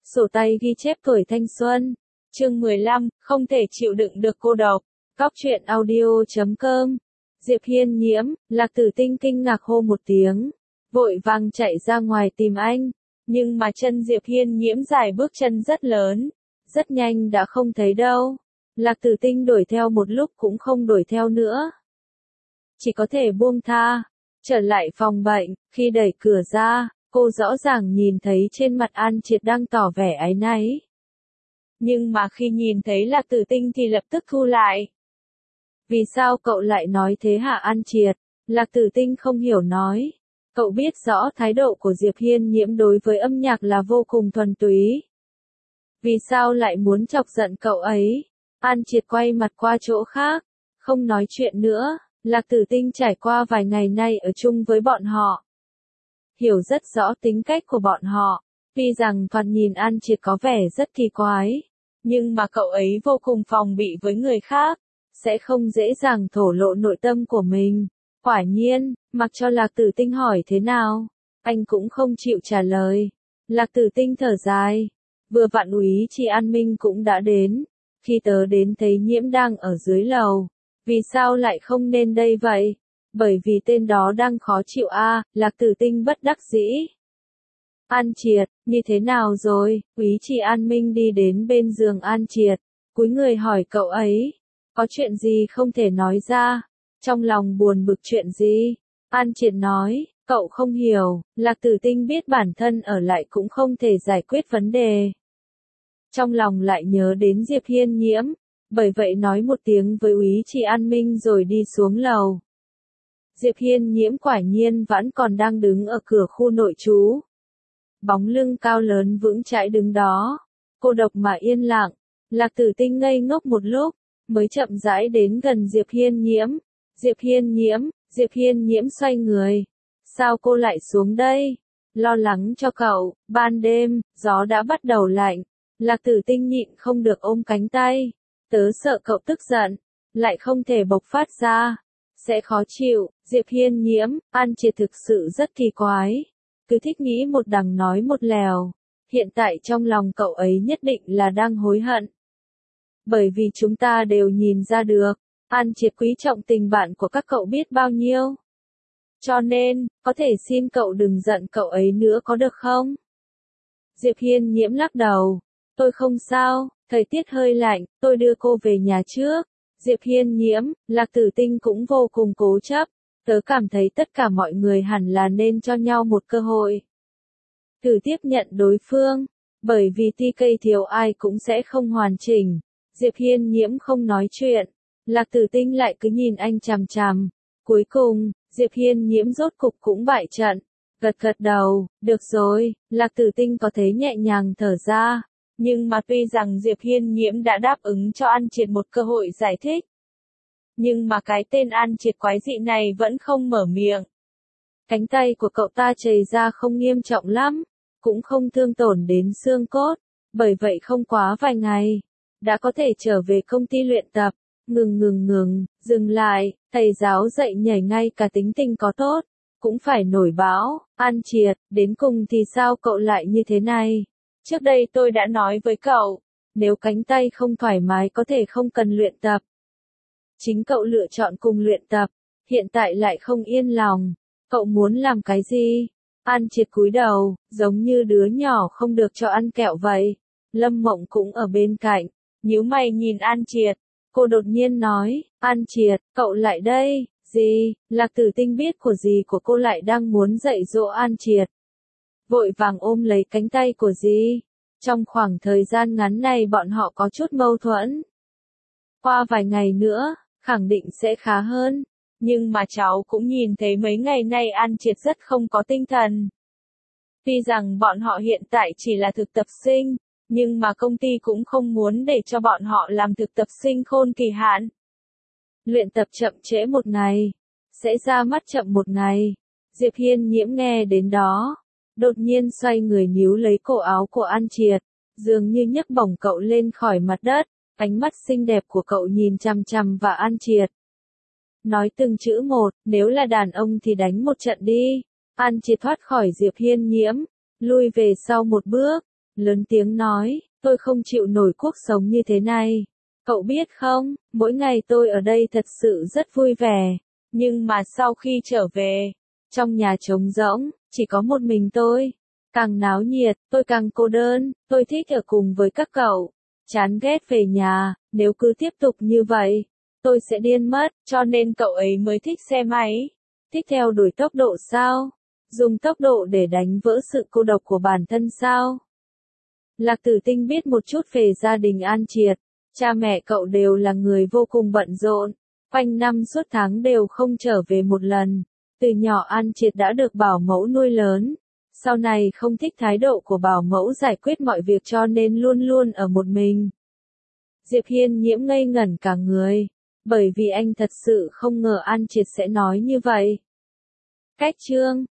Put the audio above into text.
Sổ tay ghi chép tuổi thanh xuân. Chương 15, không thể chịu đựng được cô độc. Góc truyện audio.com. Diệp Hiên Nhiễm, Lạc Tử Tinh kinh ngạc hô một tiếng, vội vàng chạy ra ngoài tìm anh, nhưng mà chân Diệp Hiên Nhiễm dài bước chân rất lớn, rất nhanh đã không thấy đâu. Lạc Tử Tinh đuổi theo một lúc cũng không đuổi theo nữa, chỉ có thể buông tha, trở lại phòng bệnh. Khi đẩy cửa ra, cô rõ ràng nhìn thấy trên mặt An Triệt đang tỏ vẻ áy náy. Nhưng mà khi nhìn thấy Lạc Tử Tinh thì lập tức thu lại. Vì sao cậu lại nói thế hả An Triệt? Lạc Tử Tinh không hiểu nói. Cậu biết rõ thái độ của Diệp Hiên Nhiễm đối với âm nhạc là vô cùng thuần túy. Vì sao lại muốn chọc giận cậu ấy? An Triệt quay mặt qua chỗ khác, không nói chuyện nữa. Lạc Tử Tinh trải qua vài ngày nay ở chung với bọn họ, hiểu rất rõ tính cách của bọn họ. Tuy rằng thoạt nhìn An Triệt có vẻ rất kỳ quái, nhưng mà cậu ấy vô cùng phòng bị với người khác, sẽ không dễ dàng thổ lộ nội tâm của mình. Quả nhiên, mặc cho Lạc Tử Tinh hỏi thế nào, anh cũng không chịu trả lời. Lạc Tử Tinh thở dài, vừa vặn úy chị An Minh cũng đã đến. Khi tớ đến thấy Nhiễm đang ở dưới lầu, vì sao lại không nên đây vậy? Bởi vì tên đó đang khó chịu a. Lạc Tử Tinh bất đắc dĩ. An Triệt, như thế nào rồi? Úy chị An Minh đi đến bên giường An Triệt, cúi người hỏi cậu ấy, có chuyện gì không thể nói ra? Trong lòng buồn bực chuyện gì? An Triệt nói, cậu không hiểu. Lạc Tử Tinh biết bản thân ở lại cũng không thể giải quyết vấn đề. Trong lòng lại nhớ đến Diệp Hiên Nhiễm, bởi vậy nói một tiếng với úy chị An Minh rồi đi xuống lầu. Diệp Hiên Nhiễm quả nhiên vẫn còn đang đứng ở cửa khu nội trú. Bóng lưng cao lớn vững chãi đứng đó, cô độc mà yên lặng. Lạc Tử Tinh ngây ngốc một lúc, mới chậm rãi đến gần Diệp Hiên Nhiễm. Diệp Hiên Nhiễm, Diệp Hiên Nhiễm xoay người. Sao cô lại xuống đây? Lo lắng cho cậu. Ban đêm, gió đã bắt đầu lạnh. Lạc Tử Tinh nhịn không được ôm cánh tay. Tớ sợ cậu tức giận, lại không thể bộc phát ra, sẽ khó chịu. Diệp Hiên Nhiễm, An Triệt thực sự rất kỳ quái, cứ thích nghĩ một đằng nói một lèo. Hiện tại trong lòng cậu ấy nhất định là đang hối hận. Bởi vì chúng ta đều nhìn ra được, An Triệt quý trọng tình bạn của các cậu biết bao nhiêu. Cho nên, có thể xin cậu đừng giận cậu ấy nữa có được không? Diệp Hiên Nhiễm lắc đầu, tôi không sao, thời tiết hơi lạnh, tôi đưa cô về nhà trước. Diệp Hiên Nhiễm, Lạc Tử Tinh cũng vô cùng cố chấp, tớ cảm thấy tất cả mọi người hẳn là nên cho nhau một cơ hội. Thử tiếp nhận đối phương, bởi vì TK thiếu ai cũng sẽ không hoàn chỉnh. Diệp Hiên Nhiễm không nói chuyện, Lạc Tử Tinh lại cứ nhìn anh chằm chằm. Cuối cùng, Diệp Hiên Nhiễm rốt cục cũng bại trận, gật gật đầu, được rồi. Lạc Tử Tinh có thấy nhẹ nhàng thở ra. Nhưng mà tuy rằng Diệp Hiên Nhiễm đã đáp ứng cho An Triệt một cơ hội giải thích, nhưng mà cái tên An Triệt quái dị này vẫn không mở miệng. Cánh tay của cậu ta chảy ra không nghiêm trọng lắm, cũng không thương tổn đến xương cốt, bởi vậy không quá vài ngày, đã có thể trở về công ty luyện tập. Dừng lại, thầy giáo dạy nhảy ngay cả tính tình có tốt, cũng phải nổi báo. An Triệt, đến cùng thì sao cậu lại như thế này? Trước đây tôi đã nói với cậu, nếu cánh tay không thoải mái có thể không cần luyện tập. Chính cậu lựa chọn cùng luyện tập, hiện tại lại không yên lòng. Cậu muốn làm cái gì? An Triệt cúi đầu, giống như đứa nhỏ không được cho ăn kẹo vậy. Lâm Mộng cũng ở bên cạnh, nhíu mày nhìn An Triệt. Cô đột nhiên nói, An Triệt, cậu lại đây. Gì? Lạc Tử Tinh biết của dì của cô lại đang muốn dạy dỗ An Triệt, vội vàng ôm lấy cánh tay của dì. Trong khoảng thời gian ngắn này bọn họ có chút mâu thuẫn. Qua vài ngày nữa, khẳng định sẽ khá hơn. Nhưng mà cháu cũng nhìn thấy mấy ngày nay An Triệt rất không có tinh thần. Tuy rằng bọn họ hiện tại chỉ là thực tập sinh, nhưng mà công ty cũng không muốn để cho bọn họ làm thực tập sinh khôn kỳ hạn. Luyện tập chậm trễ một ngày, sẽ ra mắt chậm một ngày. Diệp Hiên Nhiễm nghe đến đó, đột nhiên xoay người níu lấy cổ áo của An Triệt, dường như nhấc bổng cậu lên khỏi mặt đất. Ánh mắt xinh đẹp của cậu nhìn chằm chằm vào An Triệt, nói từng chữ một, nếu là đàn ông thì đánh một trận đi. An Triệt thoát khỏi Diệp Hiên Nhiễm, lui về sau một bước, lớn tiếng nói, tôi không chịu nổi cuộc sống như thế này. Cậu biết không, mỗi ngày tôi ở đây thật sự rất vui vẻ, nhưng mà sau khi trở về, trong nhà trống rỗng, chỉ có một mình tôi. Càng náo nhiệt, tôi càng cô đơn, tôi thích ở cùng với các cậu. Chán ghét về nhà, nếu cứ tiếp tục như vậy, tôi sẽ điên mất, cho nên cậu ấy mới thích xe máy. Thích theo đuổi tốc độ sao? Dùng tốc độ để đánh vỡ sự cô độc của bản thân sao? Lạc Tử Tinh biết một chút về gia đình An Triệt. Cha mẹ cậu đều là người vô cùng bận rộn, quanh năm suốt tháng đều không trở về một lần. Từ nhỏ An Triệt đã được bảo mẫu nuôi lớn. Sau này không thích thái độ của bảo mẫu giải quyết mọi việc cho nên luôn luôn ở một mình. Diệp Hiên Nhiễm ngây ngẩn cả người, bởi vì anh thật sự không ngờ An Triệt sẽ nói như vậy. Cách chương